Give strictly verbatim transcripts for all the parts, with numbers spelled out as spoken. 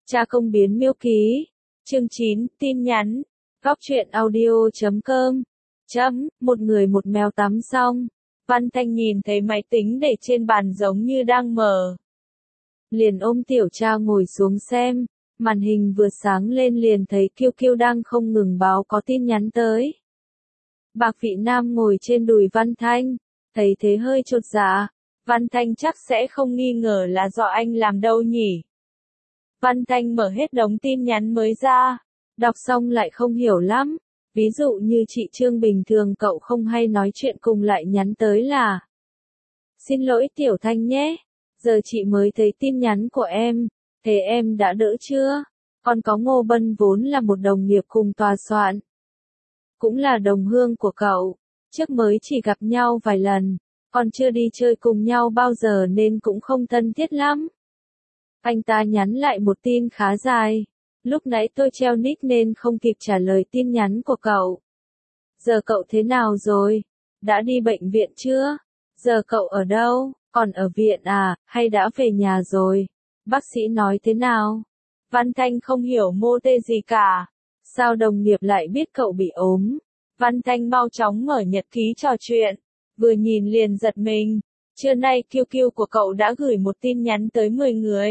Cha không biến miêu ký. Chương chín, tin nhắn. Góc truyện audio chấm com. Chấm, một người một mèo tắm xong. Văn Thanh nhìn thấy máy tính để trên bàn giống như đang mở. Liền ôm Tiểu Cha ngồi xuống xem. Màn hình vừa sáng lên liền thấy Kiêu Kiêu đang không ngừng báo có tin nhắn tới. Bạc Vị Nam ngồi trên đùi Văn Thanh. Thấy thế hơi chột dạ. Văn Thanh chắc sẽ không nghi ngờ là do anh làm đâu nhỉ. Văn Thanh mở hết đống tin nhắn mới ra. Đọc xong lại không hiểu lắm. Ví dụ như chị Trương bình thường cậu không hay nói chuyện cùng lại nhắn tới là: Xin lỗi Tiểu Thanh nhé. Giờ chị mới thấy tin nhắn của em. Thế em đã đỡ chưa? Còn có Ngô Bân vốn là một đồng nghiệp cùng tòa soạn. Cũng là đồng hương của cậu. Trước mới chỉ gặp nhau vài lần. Còn chưa đi chơi cùng nhau bao giờ nên cũng không thân thiết lắm. Anh ta nhắn lại một tin khá dài. Lúc nãy tôi treo nick nên không kịp trả lời tin nhắn của cậu. Giờ cậu thế nào rồi? Đã đi bệnh viện chưa? Giờ cậu ở đâu? Còn ở viện à, hay đã về nhà rồi? Bác sĩ nói thế nào? Văn Thanh không hiểu mô tê gì cả. Sao đồng nghiệp lại biết cậu bị ốm? Văn Thanh mau chóng mở nhật ký trò chuyện. Vừa nhìn liền giật mình. Trưa nay Kiêu Kiêu của cậu đã gửi một tin nhắn tới mười người.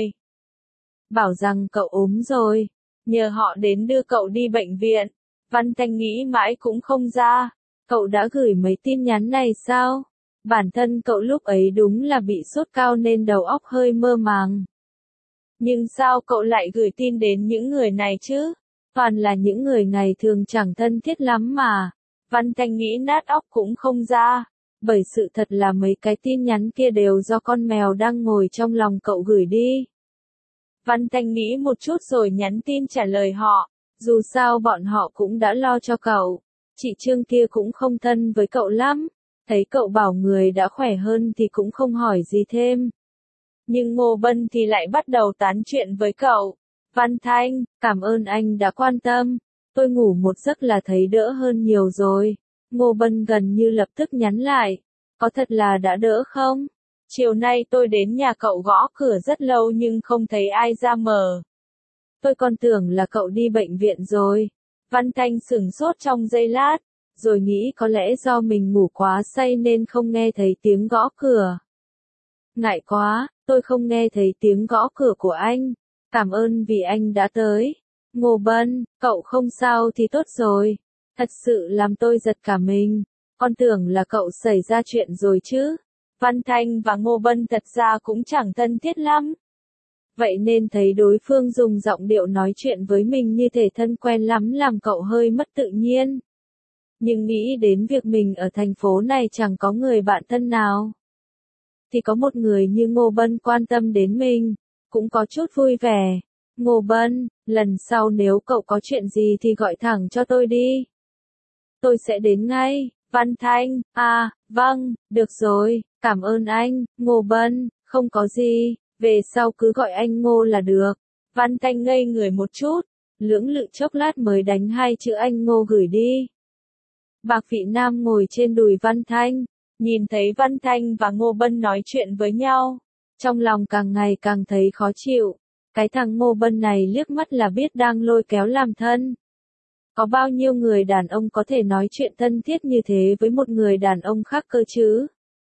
Bảo rằng cậu ốm rồi. Nhờ họ đến đưa cậu đi bệnh viện. Văn Thanh nghĩ mãi cũng không ra. Cậu đã gửi mấy tin nhắn này sao? Bản thân cậu lúc ấy đúng là bị sốt cao nên đầu óc hơi mơ màng. Nhưng sao cậu lại gửi tin đến những người này chứ? Toàn là những người ngày thường chẳng thân thiết lắm mà. Văn Thanh nghĩ nát óc cũng không ra. Bởi sự thật là mấy cái tin nhắn kia đều do con mèo đang ngồi trong lòng cậu gửi đi. Văn Thanh nghĩ một chút rồi nhắn tin trả lời họ. Dù sao bọn họ cũng đã lo cho cậu. Chị Trương kia cũng không thân với cậu lắm. Thấy cậu bảo người đã khỏe hơn thì cũng không hỏi gì thêm. Nhưng Ngô Bân thì lại bắt đầu tán chuyện với cậu. Văn Thanh, cảm ơn anh đã quan tâm. Tôi ngủ một giấc là thấy đỡ hơn nhiều rồi. Ngô Bân gần như lập tức nhắn lại. Có thật là đã đỡ không? Chiều nay tôi đến nhà cậu gõ cửa rất lâu nhưng không thấy ai ra mở. Tôi còn tưởng là cậu đi bệnh viện rồi. Văn Thanh sửng sốt trong giây lát, rồi nghĩ có lẽ do mình ngủ quá say nên không nghe thấy tiếng gõ cửa. Ngại quá, tôi không nghe thấy tiếng gõ cửa của anh. Cảm ơn vì anh đã tới. Ngô Bân, cậu không sao thì tốt rồi. Thật sự làm tôi giật cả mình. Con tưởng là cậu xảy ra chuyện rồi chứ. Văn Thanh và Ngô Bân thật ra cũng chẳng thân thiết lắm. Vậy nên thấy đối phương dùng giọng điệu nói chuyện với mình như thể thân quen lắm làm cậu hơi mất tự nhiên. Nhưng nghĩ đến việc mình ở thành phố này chẳng có người bạn thân nào. Thì có một người như Ngô Bân quan tâm đến mình, cũng có chút vui vẻ. Ngô Bân, lần sau nếu cậu có chuyện gì thì gọi thẳng cho tôi đi. Tôi sẽ đến ngay. Văn Thanh, à, vâng, được rồi, cảm ơn anh. Ngô Bân, không có gì, về sau cứ gọi anh Ngô là được. Văn Thanh ngây người một chút, lưỡng lự chốc lát mới đánh hai chữ anh Ngô gửi đi. Bạc Vị Nam ngồi trên đùi Văn Thanh, nhìn thấy Văn Thanh và Ngô Bân nói chuyện với nhau. Trong lòng càng ngày càng thấy khó chịu. Cái thằng Ngô Bân này liếc mắt là biết đang lôi kéo làm thân. Có bao nhiêu người đàn ông có thể nói chuyện thân thiết như thế với một người đàn ông khác cơ chứ?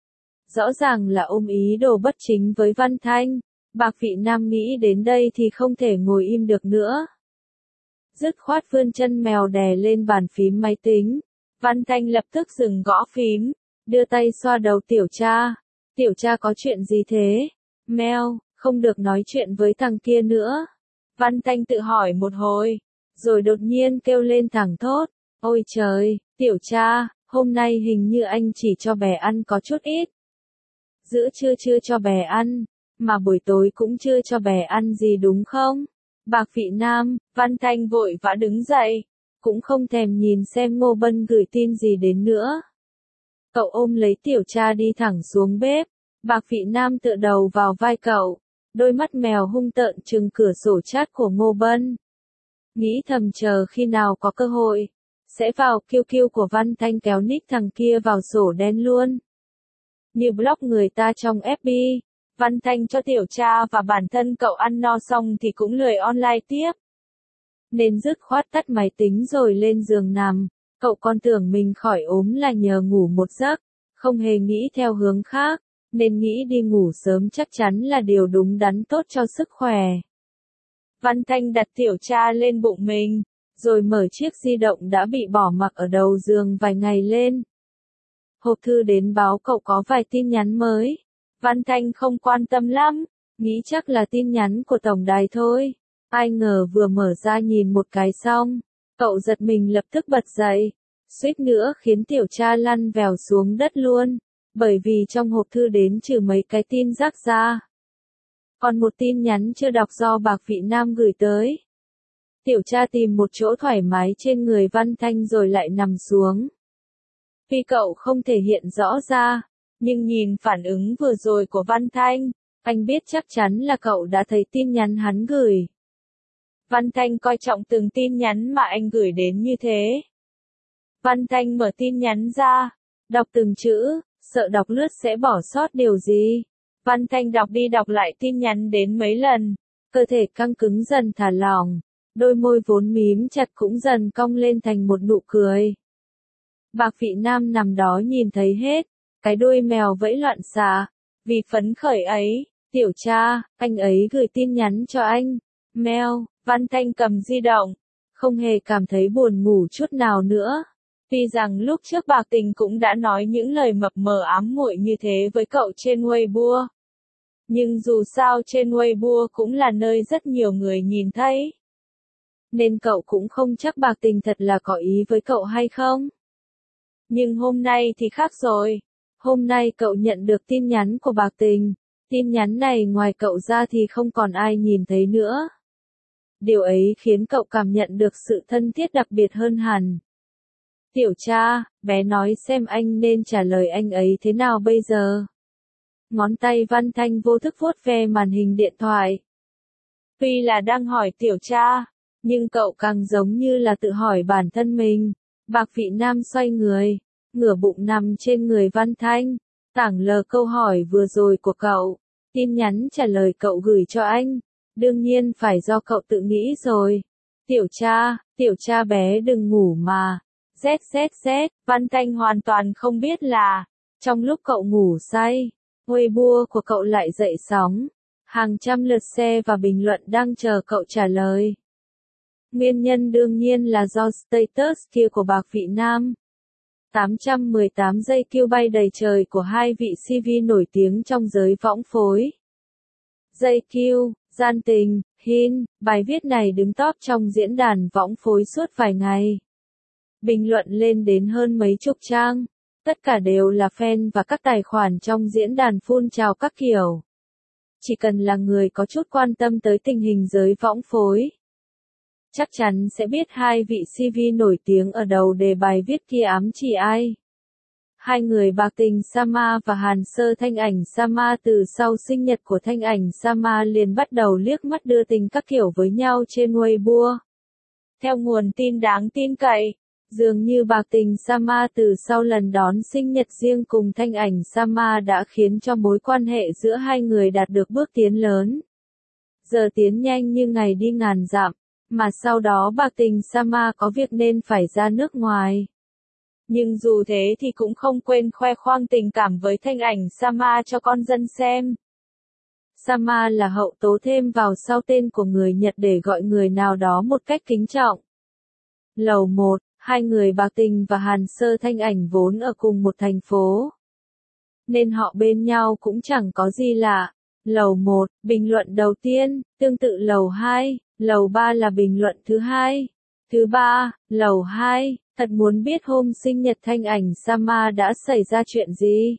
Rõ ràng là ôm ý đồ bất chính với Văn Thanh. Bạc Vị Nam nghĩ đến đây thì không thể ngồi im được nữa. Dứt khoát vươn chân mèo đè lên bàn phím máy tính. Văn Thanh lập tức dừng gõ phím, đưa tay xoa đầu Tiểu Cha. Tiểu Cha có chuyện gì thế? Mèo, không được nói chuyện với thằng kia nữa. Văn Thanh tự hỏi một hồi, rồi đột nhiên kêu lên thẳng thốt. Ôi trời, Tiểu Cha, hôm nay hình như anh chỉ cho bé ăn có chút ít. Giữa trưa chưa cho bé ăn, mà buổi tối cũng chưa cho bé ăn gì đúng không? Bạc Vị Nam, Văn Thanh vội vã đứng dậy, cũng không thèm nhìn xem Ngô Bân gửi tin gì đến nữa. Cậu ôm lấy Tiểu Cha đi thẳng xuống bếp. Bạc Vị Nam tựa đầu vào vai cậu, đôi mắt mèo hung tợn trừng cửa sổ chat của Ngô Bân. Nghĩ thầm chờ khi nào có cơ hội, sẽ vào Kiêu Kiêu của Văn Thanh kéo nick thằng kia vào sổ đen luôn. Như block người ta trong ép bê, Văn Thanh cho tiểu cha và bản thân cậu ăn no xong thì cũng lười online tiếp. Nên dứt khoát tắt máy tính rồi lên giường nằm. Cậu con tưởng mình khỏi ốm là nhờ ngủ một giấc, không hề nghĩ theo hướng khác, nên nghĩ đi ngủ sớm chắc chắn là điều đúng đắn tốt cho sức khỏe. Văn Thanh đặt tiểu cha lên bụng mình, rồi mở chiếc di động đã bị bỏ mặc ở đầu giường vài ngày lên. Hộp thư đến báo cậu có vài tin nhắn mới. Văn Thanh không quan tâm lắm, nghĩ chắc là tin nhắn của tổng đài thôi. Ai ngờ vừa mở ra nhìn một cái xong, cậu giật mình lập tức bật dậy, suýt nữa khiến tiểu cha lăn vèo xuống đất luôn, bởi vì trong hộp thư đến trừ mấy cái tin rác ra. Còn một tin nhắn chưa đọc do Bạc Vị Nam gửi tới. Tiểu cha tìm một chỗ thoải mái trên người Văn Thanh rồi lại nằm xuống. Tuy cậu không thể hiện rõ ra, nhưng nhìn phản ứng vừa rồi của Văn Thanh, anh biết chắc chắn là cậu đã thấy tin nhắn hắn gửi. Văn Thanh coi trọng từng tin nhắn mà anh gửi đến như thế. Văn Thanh mở tin nhắn ra, đọc từng chữ, sợ đọc lướt sẽ bỏ sót điều gì. Văn Thanh đọc đi đọc lại tin nhắn đến mấy lần, cơ thể căng cứng dần thả lỏng, đôi môi vốn mím chặt cũng dần cong lên thành một nụ cười. Bạc Vị Nam nằm đó nhìn thấy hết, cái đuôi mèo vẫy loạn xạ, vì phấn khởi ấy, tiểu cha, anh ấy gửi tin nhắn cho anh, mèo. Văn Thanh cầm di động, không hề cảm thấy buồn ngủ chút nào nữa. Tuy rằng lúc trước Bạc Tình cũng đã nói những lời mập mờ ám muội như thế với cậu trên Weibo. Nhưng dù sao trên Weibo cũng là nơi rất nhiều người nhìn thấy. Nên cậu cũng không chắc Bạc Tình thật là có ý với cậu hay không. Nhưng hôm nay thì khác rồi. Hôm nay cậu nhận được tin nhắn của Bạc Tình. Tin nhắn này ngoài cậu ra thì không còn ai nhìn thấy nữa. Điều ấy khiến cậu cảm nhận được sự thân thiết đặc biệt hơn hẳn. Tiểu cha, bé nói xem anh nên trả lời anh ấy thế nào bây giờ. Ngón tay Văn Thanh vô thức vuốt ve màn hình điện thoại. Tuy là đang hỏi tiểu cha, nhưng cậu càng giống như là tự hỏi bản thân mình. Bạc Vị Nam xoay người, ngửa bụng nằm trên người Văn Thanh, tảng lờ câu hỏi vừa rồi của cậu. Tin nhắn trả lời cậu gửi cho anh. Đương nhiên phải do cậu tự nghĩ rồi. Tiểu cha, tiểu cha bé đừng ngủ mà. Z Z Z, Văn Thanh hoàn toàn không biết là, trong lúc cậu ngủ say, Weibo của cậu lại dậy sóng. Hàng trăm lượt share và bình luận đang chờ cậu trả lời. Nguyên nhân đương nhiên là do status kia của Bạc Vị Nam. tám trăm mười tám giây kêu bay đầy trời của hai vị xê vê nổi tiếng trong giới võng phối. Dây kêu, gian tình, hin, bài viết này đứng top trong diễn đàn võng phối suốt vài ngày. Bình luận lên đến hơn mấy chục trang, tất cả đều là fan và các tài khoản trong diễn đàn phun trào các kiểu. Chỉ cần là người có chút quan tâm tới tình hình giới võng phối, chắc chắn sẽ biết hai vị xê vê nổi tiếng ở đầu đề bài viết kia ám chỉ ai. Hai người Bạc Tình Sama và Hàn Sơ Thanh Ảnh Sama từ sau sinh nhật của Thanh Ảnh Sama liền bắt đầu liếc mắt đưa tình các kiểu với nhau trên Weibo. Theo nguồn tin đáng tin cậy, dường như Bạc Tình Sama từ sau lần đón sinh nhật riêng cùng Thanh Ảnh Sama đã khiến cho mối quan hệ giữa hai người đạt được bước tiến lớn. Giờ tiến nhanh như ngày đi ngàn dặm, mà sau đó Bạc Tình Sama có việc nên phải ra nước ngoài. Nhưng dù thế thì cũng không quên khoe khoang tình cảm với Thanh Ảnh Sama cho con dân xem. Sama là hậu tố thêm vào sau tên của người Nhật để gọi người nào đó một cách kính trọng. Lầu một, hai người Bạc Tình và Hàn Sơ Thanh Ảnh vốn ở cùng một thành phố, nên họ bên nhau cũng chẳng có gì lạ. Lầu một, bình luận đầu tiên, tương tự lầu hai, lầu ba là bình luận thứ hai. Thứ ba, lầu hai, thật muốn biết hôm sinh nhật Thanh Ảnh Sama đã xảy ra chuyện gì.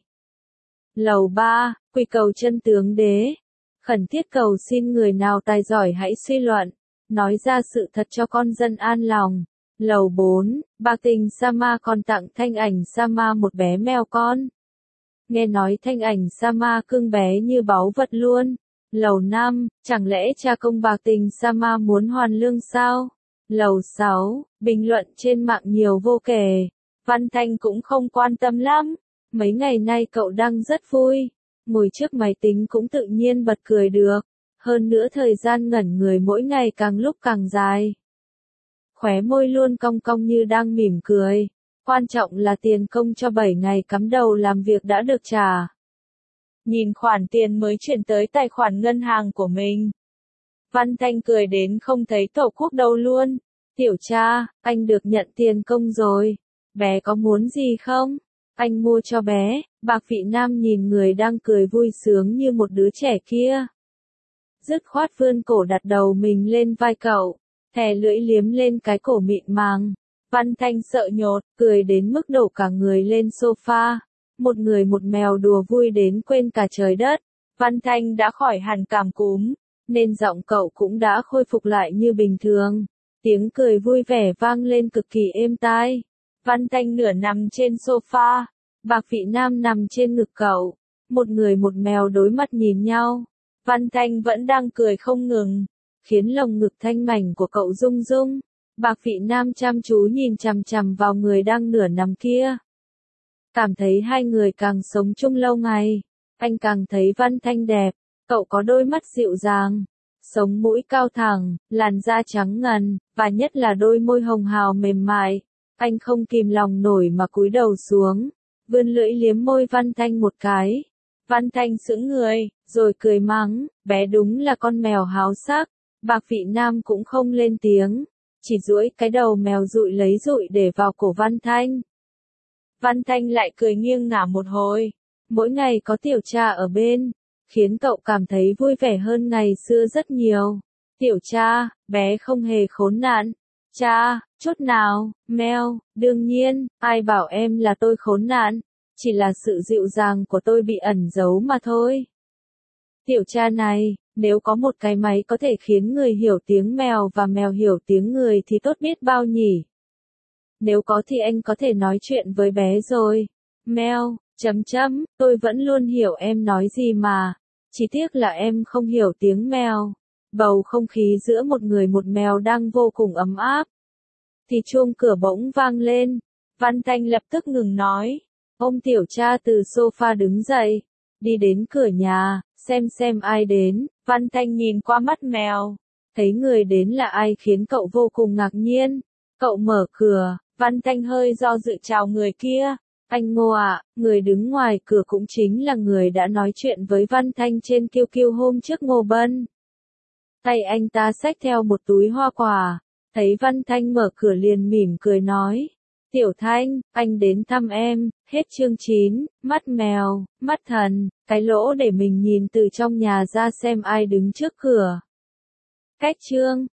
Lầu ba, quy cầu chân tướng đế. Khẩn thiết cầu xin người nào tài giỏi hãy suy luận, nói ra sự thật cho con dân an lòng. Lầu bốn, Bạc Tình Sama còn tặng Thanh Ảnh Sama một bé mèo con. Nghe nói Thanh Ảnh Sama cưng bé như báu vật luôn. Lầu năm, chẳng lẽ cha công Bạc Tình Sama muốn hoàn lương sao? Lầu sáu, bình luận trên mạng nhiều vô kể. Văn Thanh cũng không quan tâm lắm. Mấy ngày nay cậu đang rất vui. ngồi trước máy tính cũng tự nhiên bật cười được. Hơn nữa thời gian ngẩn người mỗi ngày càng lúc càng dài. Khóe môi luôn cong cong như đang mỉm cười. Quan trọng là tiền công cho bảy ngày cắm đầu làm việc đã được trả. Nhìn khoản tiền mới chuyển tới tài khoản ngân hàng của mình. Văn Thanh cười đến không thấy tổ quốc đâu luôn. Tiểu cha, anh được nhận tiền công rồi. Bé có muốn gì không? Anh mua cho bé. Bạc Vị Nam nhìn người đang cười vui sướng như một đứa trẻ kia. Dứt khoát vươn cổ đặt đầu mình lên vai cậu. Thè lưỡi liếm lên cái cổ mịn màng. Văn Thanh sợ nhột, cười đến mức đổ cả người lên sofa. Một người một mèo đùa vui đến quên cả trời đất. Văn Thanh đã khỏi hẳn cảm cúm, nên giọng cậu cũng đã khôi phục lại như bình thường. Tiếng cười vui vẻ vang lên cực kỳ êm tai. Văn Thanh nửa nằm trên sofa, Bạc Vị Nam nằm trên ngực cậu. Một người một mèo đối mắt nhìn nhau. Văn Thanh vẫn đang cười không ngừng, khiến lồng ngực thanh mảnh của cậu rung rung. Bạc Vị Nam chăm chú nhìn chằm chằm vào người đang nửa nằm kia. Cảm thấy hai người càng sống chung lâu ngày, anh càng thấy Văn Thanh đẹp. Cậu có đôi mắt dịu dàng, sống mũi cao thẳng, làn da trắng ngần, và nhất là đôi môi hồng hào mềm mại. Anh không kìm lòng nổi mà cúi đầu xuống, vươn lưỡi liếm môi Văn Thanh một cái. Văn Thanh sững người, rồi cười mắng, bé đúng là con mèo háo sắc. Bạc Vị Nam cũng không lên tiếng, chỉ duỗi cái đầu mèo dụi lấy dụi để vào cổ Văn Thanh. Văn Thanh lại cười nghiêng ngả một hồi. Mỗi ngày có tiểu cha ở bên, khiến cậu cảm thấy vui vẻ hơn ngày xưa rất nhiều. Tiểu cha, bé không hề khốn nạn. Cha, chút nào, meo, đương nhiên, ai bảo em là tôi khốn nạn. Chỉ là sự dịu dàng của tôi bị ẩn giấu mà thôi. Tiểu cha này, nếu có một cái máy có thể khiến người hiểu tiếng mèo và mèo hiểu tiếng người thì tốt biết bao nhỉ. Nếu có thì anh có thể nói chuyện với bé rồi. Meo, chấm chấm, tôi vẫn luôn hiểu em nói gì mà. Chỉ tiếc là em không hiểu tiếng mèo. Bầu không khí giữa một người một mèo đang vô cùng ấm áp. Thì chuông cửa bỗng vang lên. Văn Thanh lập tức ngừng nói. Ôm tiểu cha từ sofa đứng dậy. Đi đến cửa nhà, xem xem ai đến. Văn Thanh nhìn qua mắt mèo. Thấy người đến là ai khiến cậu vô cùng ngạc nhiên. Cậu mở cửa, Văn Thanh hơi do dự chào người kia. Anh Ngô ạ, người đứng ngoài cửa cũng chính là người đã nói chuyện với Văn Thanh trên kiu kiu hôm trước Ngô Bân. Tay anh ta xách theo một túi hoa quả. Thấy Văn Thanh mở cửa liền mỉm cười nói. Tiểu Thanh, anh đến thăm em. Hết chương chín, mắt mèo, mắt thần, cái lỗ để mình nhìn từ trong nhà ra xem ai đứng trước cửa. Cách chương